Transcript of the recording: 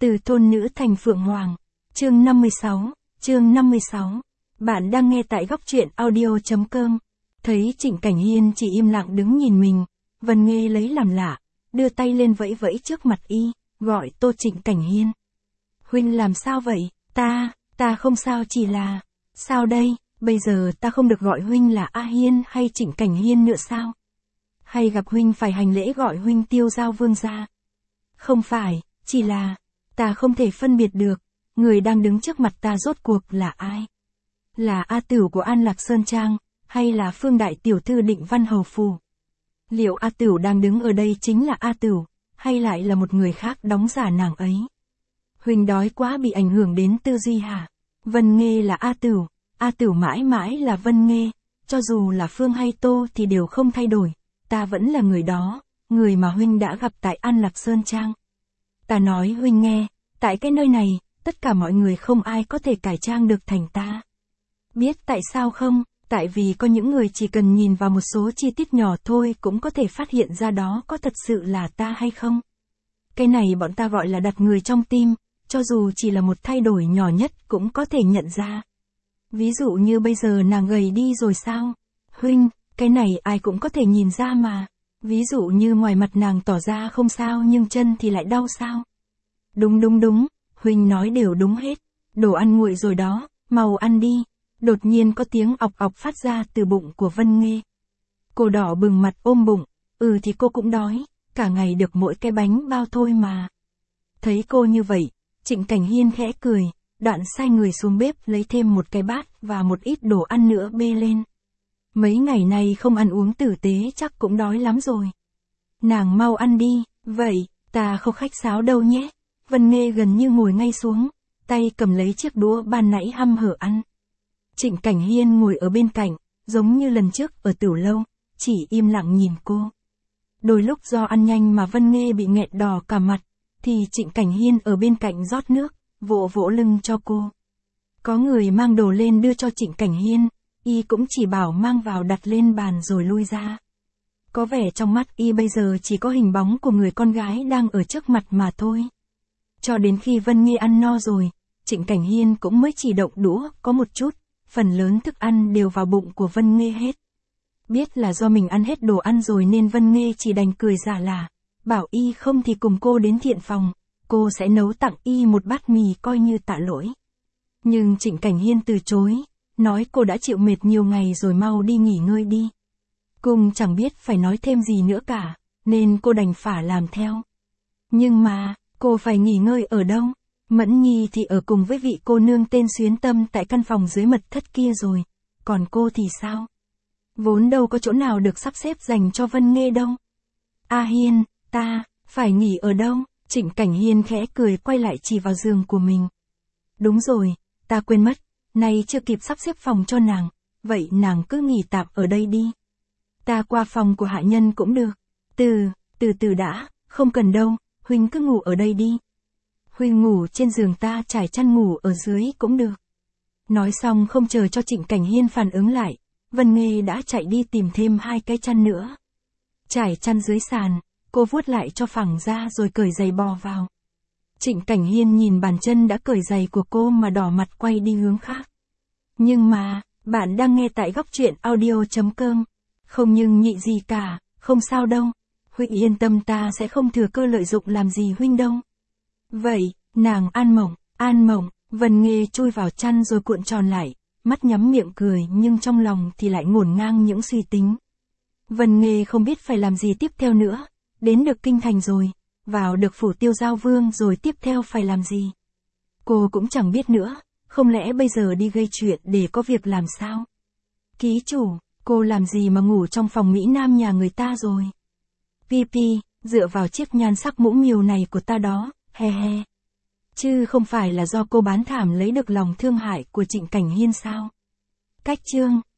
Từ thôn nữ thành phượng hoàng. Chương 56. Bạn đang nghe tại góc truyện audio.com. Thấy Trịnh Cảnh Hiên chỉ im lặng đứng nhìn mình, Vân Nghê lấy làm lạ, đưa tay lên vẫy vẫy trước mặt y, gọi Tô Trịnh Cảnh Hiên. Huynh làm sao vậy? Ta không sao, chỉ là... Sao đây, bây giờ ta không được gọi huynh là A Hiên hay Trịnh Cảnh Hiên nữa sao? Hay gặp huynh phải hành lễ gọi huynh Tiêu Giao Vương gia? Không phải, chỉ là... Ta không thể phân biệt được, người đang đứng trước mặt ta rốt cuộc là ai? Là A Tửu của An Lạc Sơn Trang, hay là Phương Đại Tiểu Thư Định Văn Hầu Phủ? Liệu A Tửu đang đứng ở đây chính là A Tửu, hay lại là một người khác đóng giả nàng ấy? Huynh đói quá bị ảnh hưởng đến tư duy hả? Vân Nghê là A Tửu mãi mãi là Vân Nghê, cho dù là Phương hay Tô thì đều không thay đổi, ta vẫn là người đó, người mà huynh đã gặp tại An Lạc Sơn Trang. Ta nói huynh nghe, tại cái nơi này, tất cả mọi người không ai có thể cải trang được thành ta. Biết tại sao không? Tại vì có những người chỉ cần nhìn vào một số chi tiết nhỏ thôi cũng có thể phát hiện ra đó có thật sự là ta hay không. Cái này bọn ta gọi là đặt người trong tim, cho dù chỉ là một thay đổi nhỏ nhất cũng có thể nhận ra. Ví dụ như bây giờ nàng gầy đi rồi sao? Huynh, cái này ai cũng có thể nhìn ra mà. Ví dụ như ngoài mặt nàng tỏ ra không sao nhưng chân thì lại đau sao? Đúng, huynh nói đều đúng hết. Đồ ăn nguội rồi đó, mau ăn đi. Đột nhiên có tiếng ọc ọc phát ra từ bụng của Vân Nghê. Cô đỏ bừng mặt ôm bụng, thì cô cũng đói, cả ngày được mỗi cái bánh bao thôi mà. Thấy cô như vậy, Trịnh Cảnh Hiên khẽ cười, đoạn sai người xuống bếp lấy thêm một cái bát và một ít đồ ăn nữa bê lên. Mấy ngày nay không ăn uống tử tế chắc cũng đói lắm rồi. Nàng mau ăn đi, vậy, ta không khách sáo đâu nhé. Vân Nghê gần như ngồi ngay xuống, tay cầm lấy chiếc đũa ban nãy hăm hở ăn. Trịnh Cảnh Hiên ngồi ở bên cạnh, giống như lần trước ở Tửu Lâu, chỉ im lặng nhìn cô. Đôi lúc do ăn nhanh mà Vân Nghê bị nghẹt đỏ cả mặt, thì Trịnh Cảnh Hiên ở bên cạnh rót nước, vỗ vỗ lưng cho cô. Có người mang đồ lên đưa cho Trịnh Cảnh Hiên, y cũng chỉ bảo mang vào đặt lên bàn rồi lui ra. Có vẻ trong mắt y bây giờ chỉ có hình bóng của người con gái đang ở trước mặt mà thôi. Cho đến khi Vân Nghê ăn no rồi, Trịnh Cảnh Hiên cũng mới chỉ động đũa có một chút, phần lớn thức ăn đều vào bụng của Vân Nghê hết. Biết là do mình ăn hết đồ ăn rồi nên Vân Nghê chỉ đành cười giả lả, bảo y không thì cùng cô đến thiện phòng, cô sẽ nấu tặng y một bát mì coi như tạ lỗi. Nhưng Trịnh Cảnh Hiên từ chối, nói cô đã chịu mệt nhiều ngày rồi mau đi nghỉ ngơi đi. Cùng chẳng biết phải nói thêm gì nữa cả, nên cô đành phải làm theo. Nhưng mà, cô phải nghỉ ngơi ở đâu? Mẫn Nhi thì ở cùng với vị cô nương tên Xuyến Tâm tại căn phòng dưới mật thất kia rồi, còn cô thì sao? Vốn đâu có chỗ nào được sắp xếp dành cho Vân Nghê đâu. A Hiên, ta, phải nghỉ ở đâu? Trịnh Cảnh Hiên khẽ cười quay lại chỉ vào giường của mình. Đúng rồi, ta quên mất, nay chưa kịp sắp xếp phòng cho nàng, vậy nàng cứ nghỉ tạm ở đây đi. Ta qua phòng của hạ nhân cũng được. Từ đã, không cần đâu, huynh cứ ngủ ở đây đi. Huynh ngủ trên giường ta trải chăn ngủ ở dưới cũng được. Nói xong không chờ cho Trịnh Cảnh Hiên phản ứng lại, Vân Nghê đã chạy đi tìm thêm 2 cái chăn nữa. Trải chăn dưới sàn, cô vuốt lại cho phẳng ra rồi cởi giày bò vào. Trịnh Cảnh Hiên nhìn bàn chân đã cởi giày của cô mà đỏ mặt quay đi hướng khác. Nhưng mà, bạn đang nghe tại góc truyện audio.com. Không nhưng nhị gì cả, không sao đâu. Huynh yên tâm, ta sẽ không thừa cơ lợi dụng làm gì huynh đâu. Vậy, nàng an mộng, Vân Nghê chui vào chăn rồi cuộn tròn lại, mắt nhắm miệng cười nhưng trong lòng thì lại ngổn ngang những suy tính. Vân Nghê không biết phải làm gì tiếp theo nữa, đến được kinh thành rồi, vào được phủ Tiêu Giao Vương rồi tiếp theo phải làm gì. Cô cũng chẳng biết nữa, không lẽ bây giờ đi gây chuyện để có việc làm sao? Ký chủ, cô làm gì mà ngủ trong phòng Mỹ Nam nhà người ta rồi? Pi, dựa vào chiếc nhan sắc mũm miều này của ta đó, he. Chứ không phải là do cô bán thảm lấy được lòng thương hại của Trịnh Cảnh Hiên sao? Cách chương